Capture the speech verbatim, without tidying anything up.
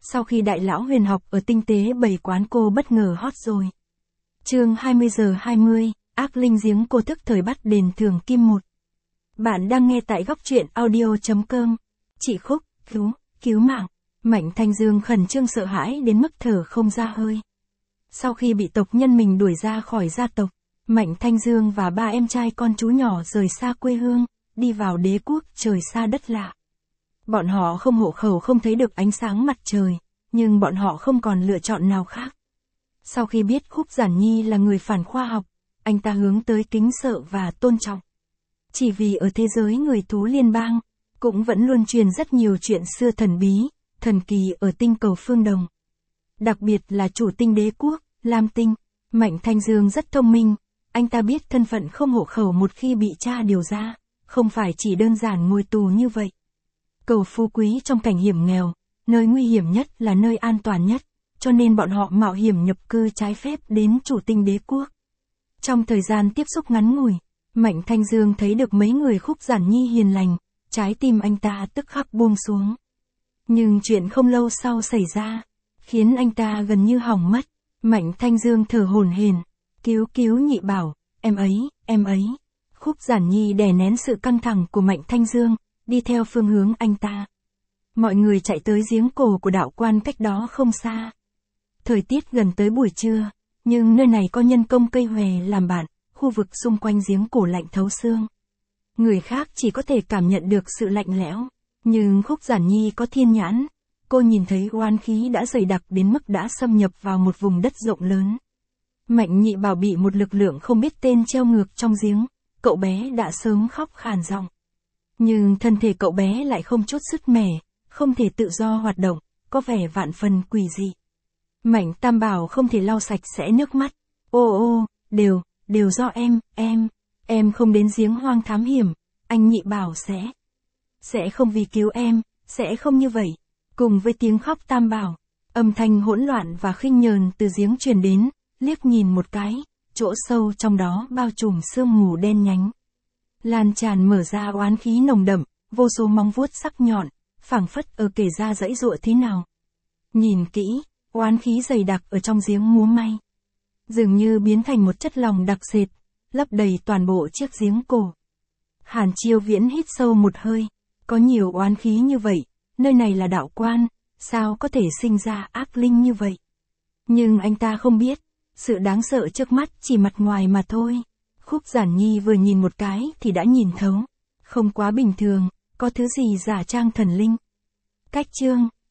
Sau khi đại lão huyền học ở tinh tế bảy quán cô bất ngờ hot rồi. Chương hai mươi giờ hai mươi, ác linh giếng cô thức thời bắt đền thường kim một. Bạn đang nghe tại góc truyện audio.com. Chị Khúc, cứu, cứu mạng. Mạnh Thanh Dương khẩn trương sợ hãi đến mức thở không ra hơi. Sau khi bị tộc nhân mình đuổi ra khỏi gia tộc, Mạnh Thanh Dương và ba em trai con chú nhỏ rời xa quê hương, đi vào đế quốc trời xa đất lạ. Bọn họ không hộ khẩu, không thấy được ánh sáng mặt trời, nhưng bọn họ không còn lựa chọn nào khác. Sau khi biết Khúc Giản Nhi là người phản khoa học, anh ta hướng tới kính sợ và tôn trọng. Chỉ vì ở thế giới người thú liên bang, cũng vẫn luôn truyền rất nhiều chuyện xưa thần bí, thần kỳ ở tinh cầu Phương Đồng. Đặc biệt là chủ tinh đế quốc, Lam Tinh, Mạnh Thanh Dương rất thông minh, anh ta biết thân phận không hộ khẩu một khi bị tra điều ra, không phải chỉ đơn giản ngồi tù như vậy. Cầu phú quý trong cảnh hiểm nghèo, nơi nguy hiểm nhất là nơi an toàn nhất, cho nên bọn họ mạo hiểm nhập cư trái phép đến chủ tinh đế quốc. Trong thời gian tiếp xúc ngắn ngủi, Mạnh Thanh Dương thấy được mấy người Khúc Giản Nhi hiền lành, trái tim anh ta tức khắc buông xuống. Nhưng chuyện không lâu sau xảy ra, khiến anh ta gần như hỏng mất. Mạnh Thanh Dương thở hổn hển, cứu cứu Nhị Bảo, em ấy, em ấy. Khúc Giản Nhi đè nén sự căng thẳng của Mạnh Thanh Dương, đi theo phương hướng anh ta. Mọi người chạy tới giếng cổ của đạo quan cách đó không xa. Thời tiết gần tới buổi trưa, nhưng nơi này có nhân công cây hòe làm bạn, khu vực xung quanh giếng cổ lạnh thấu xương. Người khác chỉ có thể cảm nhận được sự lạnh lẽo, nhưng Khúc Giản Nhi có thiên nhãn. Cô nhìn thấy oán khí đã dày đặc đến mức đã xâm nhập vào một vùng đất rộng lớn. Mạnh Nhị Bảo bị một lực lượng không biết tên treo ngược trong giếng, cậu bé đã sớm khóc khàn giọng. Nhưng thân thể cậu bé lại không chút sứt mẻ, không thể tự do hoạt động, có vẻ vạn phần quỷ dị. Mạnh Tam Bảo không thể lau sạch sẽ nước mắt. Ô ô, đều, đều do em, em, em không đến giếng hoang thám hiểm, anh Nhị Bảo sẽ, sẽ không vì cứu em, sẽ không như vậy. Cùng với tiếng khóc Tam Bảo, âm thanh hỗn loạn và khinh nhờn từ giếng truyền đến, liếc nhìn một cái, chỗ sâu trong đó bao trùm sương mù đen nhánh. Lan tràn mở ra oán khí nồng đậm, vô số móng vuốt sắc nhọn, phảng phất ở kể ra dãy dụa thế nào. Nhìn kỹ, oán khí dày đặc ở trong giếng múa may, dường như biến thành một chất lỏng đặc sệt, lấp đầy toàn bộ chiếc giếng cổ. Hàn Chiêu Viễn hít sâu một hơi, có nhiều oán khí như vậy, nơi này là đạo quan, sao có thể sinh ra ác linh như vậy? Nhưng anh ta không biết, sự đáng sợ trước mắt chỉ mặt ngoài mà thôi. Khúc Giản Nhi vừa nhìn một cái thì đã nhìn thấu, không quá bình thường, có thứ gì giả trang thần linh. Cách chương